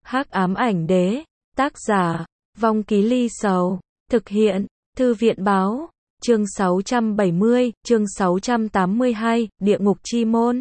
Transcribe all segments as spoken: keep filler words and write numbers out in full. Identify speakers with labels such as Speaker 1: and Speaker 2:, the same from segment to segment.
Speaker 1: Hắc ám ảnh đế, tác giả, Vong Ký Ly Sầu, thực hiện, Thư viện báo, chương sáu trăm bảy mươi, chương sáu trăm tám mươi hai, Địa ngục chi môn.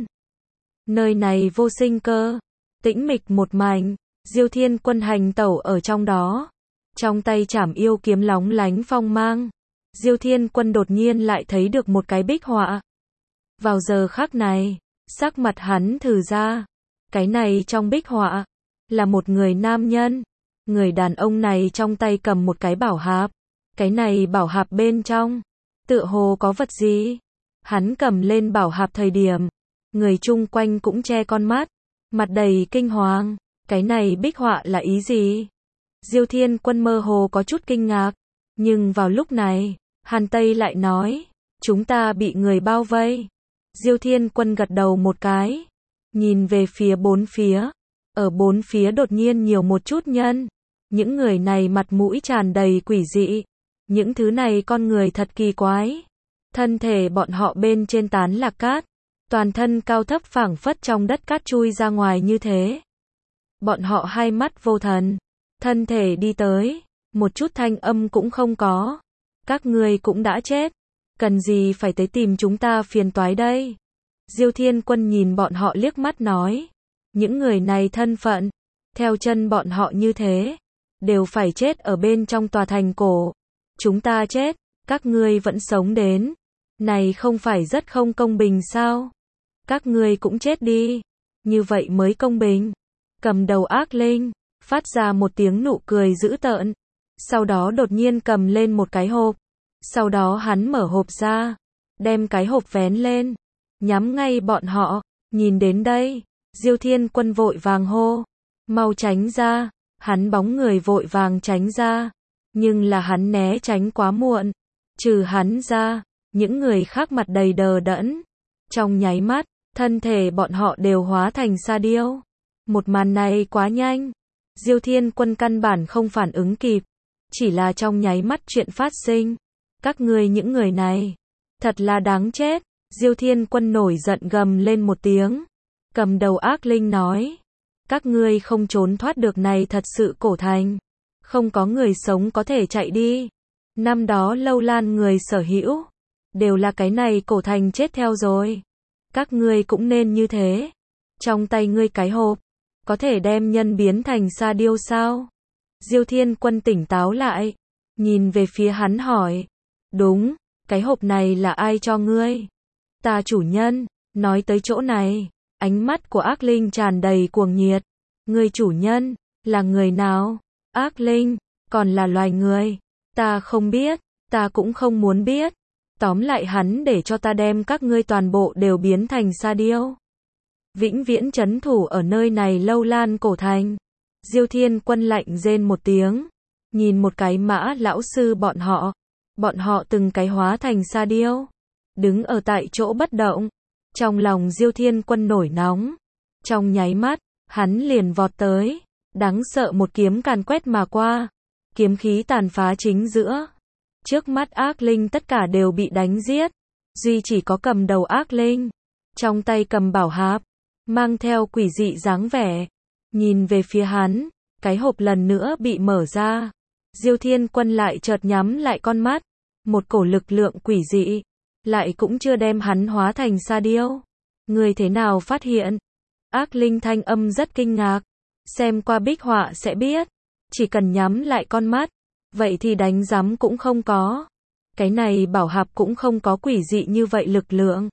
Speaker 1: Nơi này vô sinh cơ, tĩnh mịch một mảnh, Diêu Thiên Quân hành tẩu ở trong đó, trong tay trảm yêu kiếm lóng lánh phong mang. Diêu Thiên Quân đột nhiên lại thấy được một cái bích họa. Vào giờ khắc này, sắc mặt hắn thử ra, cái này trong bích họa là một người nam nhân, người đàn ông này trong tay cầm một cái bảo hạp, cái này bảo hạp bên trong tựa hồ có vật gì. Hắn cầm lên bảo hạp thời điểm, người chung quanh cũng che con mắt, mặt đầy kinh hoàng, cái này bích họa là ý gì? Diêu Thiên Quân mơ hồ có chút kinh ngạc, nhưng vào lúc này, Hàn Tây lại nói, chúng ta bị người bao vây. Diêu Thiên Quân gật đầu một cái, nhìn về phía bốn phía, ở bốn phía đột nhiên nhiều một chút nhân, những người này mặt mũi tràn đầy quỷ dị, những thứ này con người thật kỳ quái, thân thể bọn họ bên trên tán là cát, toàn thân cao thấp phảng phất trong đất cát chui ra ngoài như thế. Bọn họ hai mắt vô thần, thân thể đi tới, một chút thanh âm cũng không có. Các ngươi cũng đã chết, cần gì phải tới tìm chúng ta phiền toái đây? Diêu Thiên Quân nhìn bọn họ liếc mắt nói, những người này thân phận, theo chân bọn họ như thế, đều phải chết ở bên trong tòa thành cổ. Chúng ta chết, các ngươi vẫn sống đến, này không phải rất không công bình sao? Các ngươi cũng chết đi, như vậy mới công bình. Cầm đầu ác linh, phát ra một tiếng nụ cười dữ tợn, sau đó đột nhiên cầm lên một cái hộp, sau đó hắn mở hộp ra, đem cái hộp vén lên, nhắm ngay bọn họ. Nhìn đến đây, Diêu Thiên Quân vội vàng hô, mau tránh ra. Hắn bóng người vội vàng tránh ra, nhưng là hắn né tránh quá muộn, trừ hắn ra, những người khác mặt đầy đờ đẫn, trong nháy mắt, thân thể bọn họ đều hóa thành sa điêu. Một màn này quá nhanh, Diêu Thiên Quân căn bản không phản ứng kịp, chỉ là trong nháy mắt chuyện phát sinh. Các ngươi những người này, thật là đáng chết. Diêu Thiên Quân nổi giận gầm lên một tiếng, cầm đầu ác linh nói, các ngươi không trốn thoát được này thật sự cổ thành, không có người sống có thể chạy đi. Năm đó Lâu Lan người sở hữu, đều là cái này cổ thành chết theo rồi. Các ngươi cũng nên như thế. Trong tay ngươi cái hộp, có thể đem nhân biến thành sa điêu sao? Diêu Thiên Quân tỉnh táo lại, nhìn về phía hắn hỏi, đúng, cái hộp này là ai cho ngươi? Ta chủ nhân. Nói tới chỗ này, ánh mắt của ác linh tràn đầy cuồng nhiệt. Ngươi chủ nhân, là người nào? Ác linh, còn là loài người? Ta không biết, ta cũng không muốn biết. Tóm lại hắn để cho ta đem các ngươi toàn bộ đều biến thành sa điêu. Vĩnh viễn trấn thủ ở nơi này Lâu Lan cổ thành. Diêu Thiên Quân lạnh rên một tiếng, nhìn một cái Mã lão sư bọn họ, bọn họ từng cái hóa thành sa điêu, đứng ở tại chỗ bất động. Trong lòng Diêu Thiên Quân nổi nóng, trong nháy mắt, hắn liền vọt tới, đáng sợ một kiếm càn quét mà qua, kiếm khí tàn phá chính giữa. Trước mắt ác linh tất cả đều bị đánh giết, duy chỉ có cầm đầu ác linh, trong tay cầm bảo hạp, mang theo quỷ dị dáng vẻ, nhìn về phía hắn, cái hộp lần nữa bị mở ra. Diêu Thiên Quân lại chợt nhắm lại con mắt, một cổ lực lượng quỷ dị, lại cũng chưa đem hắn hóa thành sa điêu. Người thế nào phát hiện? Ác linh thanh âm rất kinh ngạc, xem qua bích họa sẽ biết, chỉ cần nhắm lại con mắt, vậy thì đánh rắm cũng không có. Cái này bảo hạp cũng không có quỷ dị như vậy lực lượng.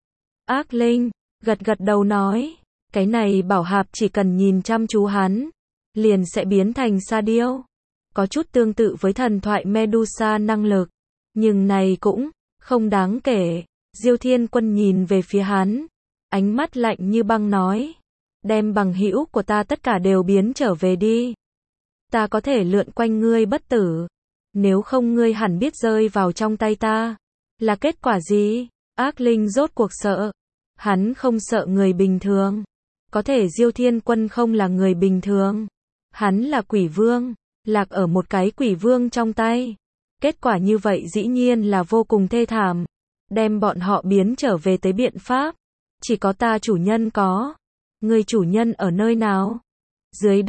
Speaker 1: Ác linh, gật gật đầu nói, cái này bảo hạp chỉ cần nhìn chăm chú hắn, liền sẽ biến thành sa điêu. Có chút tương tự với thần thoại Medusa năng lực, nhưng này cũng không đáng kể. Diêu Thiên Quân nhìn về phía hắn, ánh mắt lạnh như băng nói, đem bằng hữu của ta tất cả đều biến trở về đi. Ta có thể lượn quanh ngươi bất tử, nếu không ngươi hẳn biết rơi vào trong tay ta là kết quả gì. Ác linh rốt cuộc sợ, hắn không sợ người bình thường, có thể Diêu Thiên Quân không là người bình thường, hắn là quỷ vương, lạc ở một cái quỷ vương trong tay. Kết quả như vậy dĩ nhiên là vô cùng thê thảm. Đem bọn họ biến trở về tới biện pháp, chỉ có ta chủ nhân có. Người chủ nhân ở nơi nào? Dưới đất.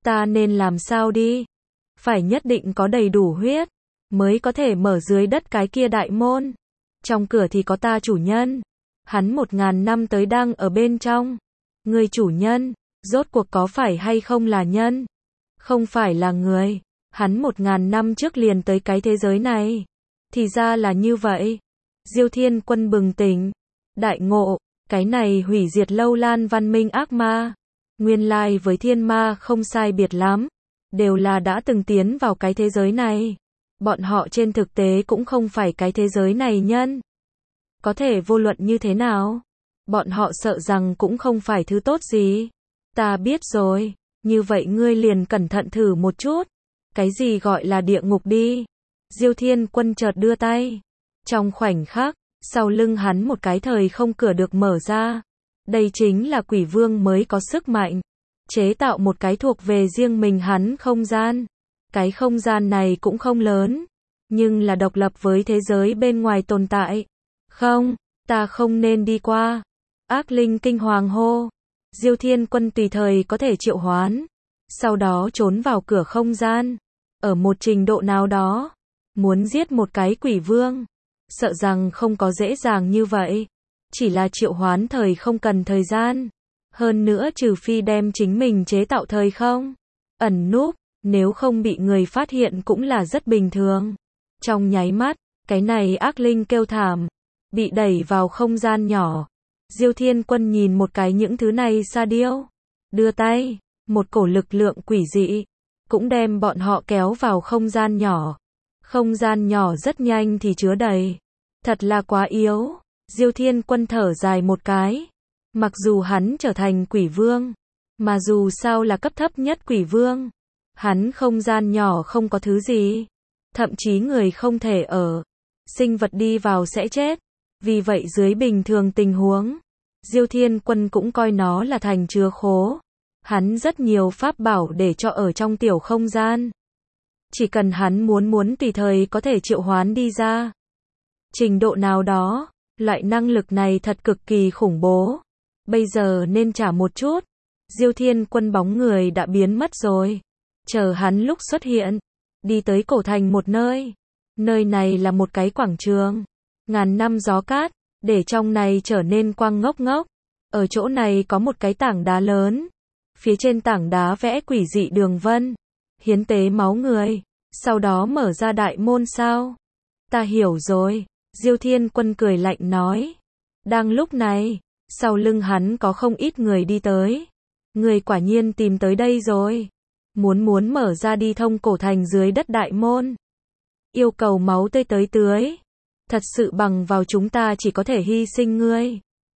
Speaker 1: Ta nên làm sao đi? Phải nhất định có đầy đủ huyết, mới có thể mở dưới đất cái kia đại môn. Trong cửa thì có ta chủ nhân. Hắn một ngàn năm tới đang ở bên trong. Người chủ nhân, rốt cuộc có phải hay không là nhân? Không phải là người. Hắn một ngàn năm trước liền tới cái thế giới này. Thì ra là như vậy. Diêu Thiên Quân bừng tỉnh. Đại ngộ, cái này hủy diệt lâu lan văn minh ác ma. Nguyên lai với thiên ma không sai biệt lắm. Đều là đã từng tiến vào cái thế giới này. Bọn họ trên thực tế cũng không phải cái thế giới này nhân. Có thể vô luận như thế nào? Bọn họ sợ rằng cũng không phải thứ tốt gì. Ta biết rồi. Như vậy ngươi liền cẩn thận thử một chút. Cái gì gọi là địa ngục đi? Diêu Thiên Quân chợt đưa tay. Trong khoảnh khắc, sau lưng hắn một cái thời không cửa được mở ra. Đây chính là quỷ vương mới có sức mạnh. Chế tạo một cái thuộc về riêng mình hắn không gian. Cái không gian này cũng không lớn. Nhưng là độc lập với thế giới bên ngoài tồn tại. Không, ta không nên đi qua. Ác linh kinh hoàng hô. Diêu Thiên Quân tùy thời có thể triệu hoán. Sau đó trốn vào cửa không gian. Ở một trình độ nào đó. Muốn giết một cái quỷ vương. Sợ rằng không có dễ dàng như vậy. Chỉ là triệu hoán thời không cần thời gian. Hơn nữa trừ phi đem chính mình chế tạo thời không. Ẩn núp, nếu không bị người phát hiện cũng là rất bình thường. Trong nháy mắt, cái này ác linh kêu thảm. Bị đẩy vào không gian nhỏ. Diêu Thiên Quân nhìn một cái những thứ này sa điêu. Đưa tay, một cổ lực lượng quỷ dị. Cũng đem bọn họ kéo vào không gian nhỏ. Không gian nhỏ rất nhanh thì chứa đầy. Thật là quá yếu. Diêu Thiên Quân thở dài một cái. Mặc dù hắn trở thành quỷ vương. Mà dù sao là cấp thấp nhất quỷ vương. Hắn không gian nhỏ không có thứ gì. Thậm chí người không thể ở. Sinh vật đi vào sẽ chết. Vì vậy dưới bình thường tình huống. Diêu Thiên Quân cũng coi nó là thành chứa khố. Hắn rất nhiều pháp bảo để cho ở trong tiểu không gian. Chỉ cần hắn muốn muốn tùy thời có thể triệu hoán đi ra. Trình độ nào đó, loại năng lực này thật cực kỳ khủng bố. Bây giờ nên trả một chút. Diêu Thiên Quân bóng người đã biến mất rồi. Chờ hắn lúc xuất hiện. Đi tới cổ thành một nơi. Nơi này là một cái quảng trường. Ngàn năm gió cát. Để trong này trở nên quang ngốc ngốc. Ở chỗ này có một cái tảng đá lớn. Phía trên tảng đá vẽ quỷ dị đường vân. Hiến tế máu người. Sau đó mở ra đại môn sao? Ta hiểu rồi. Diêu Thiên Quân cười lạnh nói. Đang lúc này, sau lưng hắn có không ít người đi tới. Người quả nhiên tìm tới đây rồi. Muốn muốn mở ra đi thông cổ thành dưới đất đại môn. Yêu cầu máu tươi tới tưới. Thật sự bằng vào chúng ta chỉ có thể hy sinh ngươi.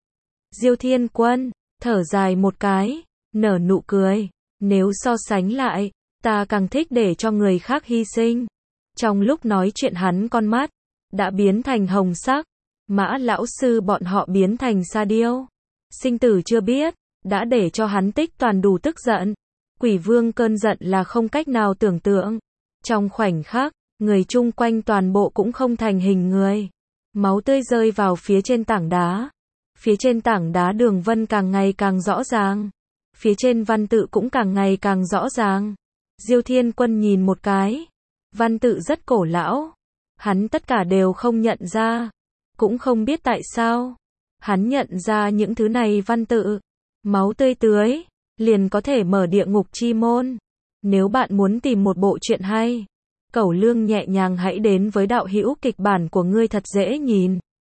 Speaker 1: Diêu Thiên Quân, thở dài một cái, nở nụ cười. Nếu so sánh lại, ta càng thích để cho người khác hy sinh. Trong lúc nói chuyện hắn con mắt đã biến thành hồng sắc. Mã lão sư bọn họ biến thành sa điêu. Sinh tử chưa biết, đã để cho hắn tích toàn đủ tức giận. Quỷ vương cơn giận là không cách nào tưởng tượng. Trong khoảnh khắc, người chung quanh toàn bộ cũng không thành hình người. Máu tươi rơi vào phía trên tảng đá. Phía trên tảng đá đường vân càng ngày càng rõ ràng. Phía trên văn tự cũng càng ngày càng rõ ràng. Diêu Thiên Quân nhìn một cái. Văn tự rất cổ lão. Hắn tất cả đều không nhận ra. Cũng không biết tại sao. Hắn nhận ra những thứ này văn tự. Máu tươi tưới. Liền có thể mở địa ngục chi môn. Nếu bạn muốn tìm một bộ truyện hay. Cẩu Lương nhẹ nhàng hãy đến với đạo hữu kịch bản của ngươi thật dễ nhìn.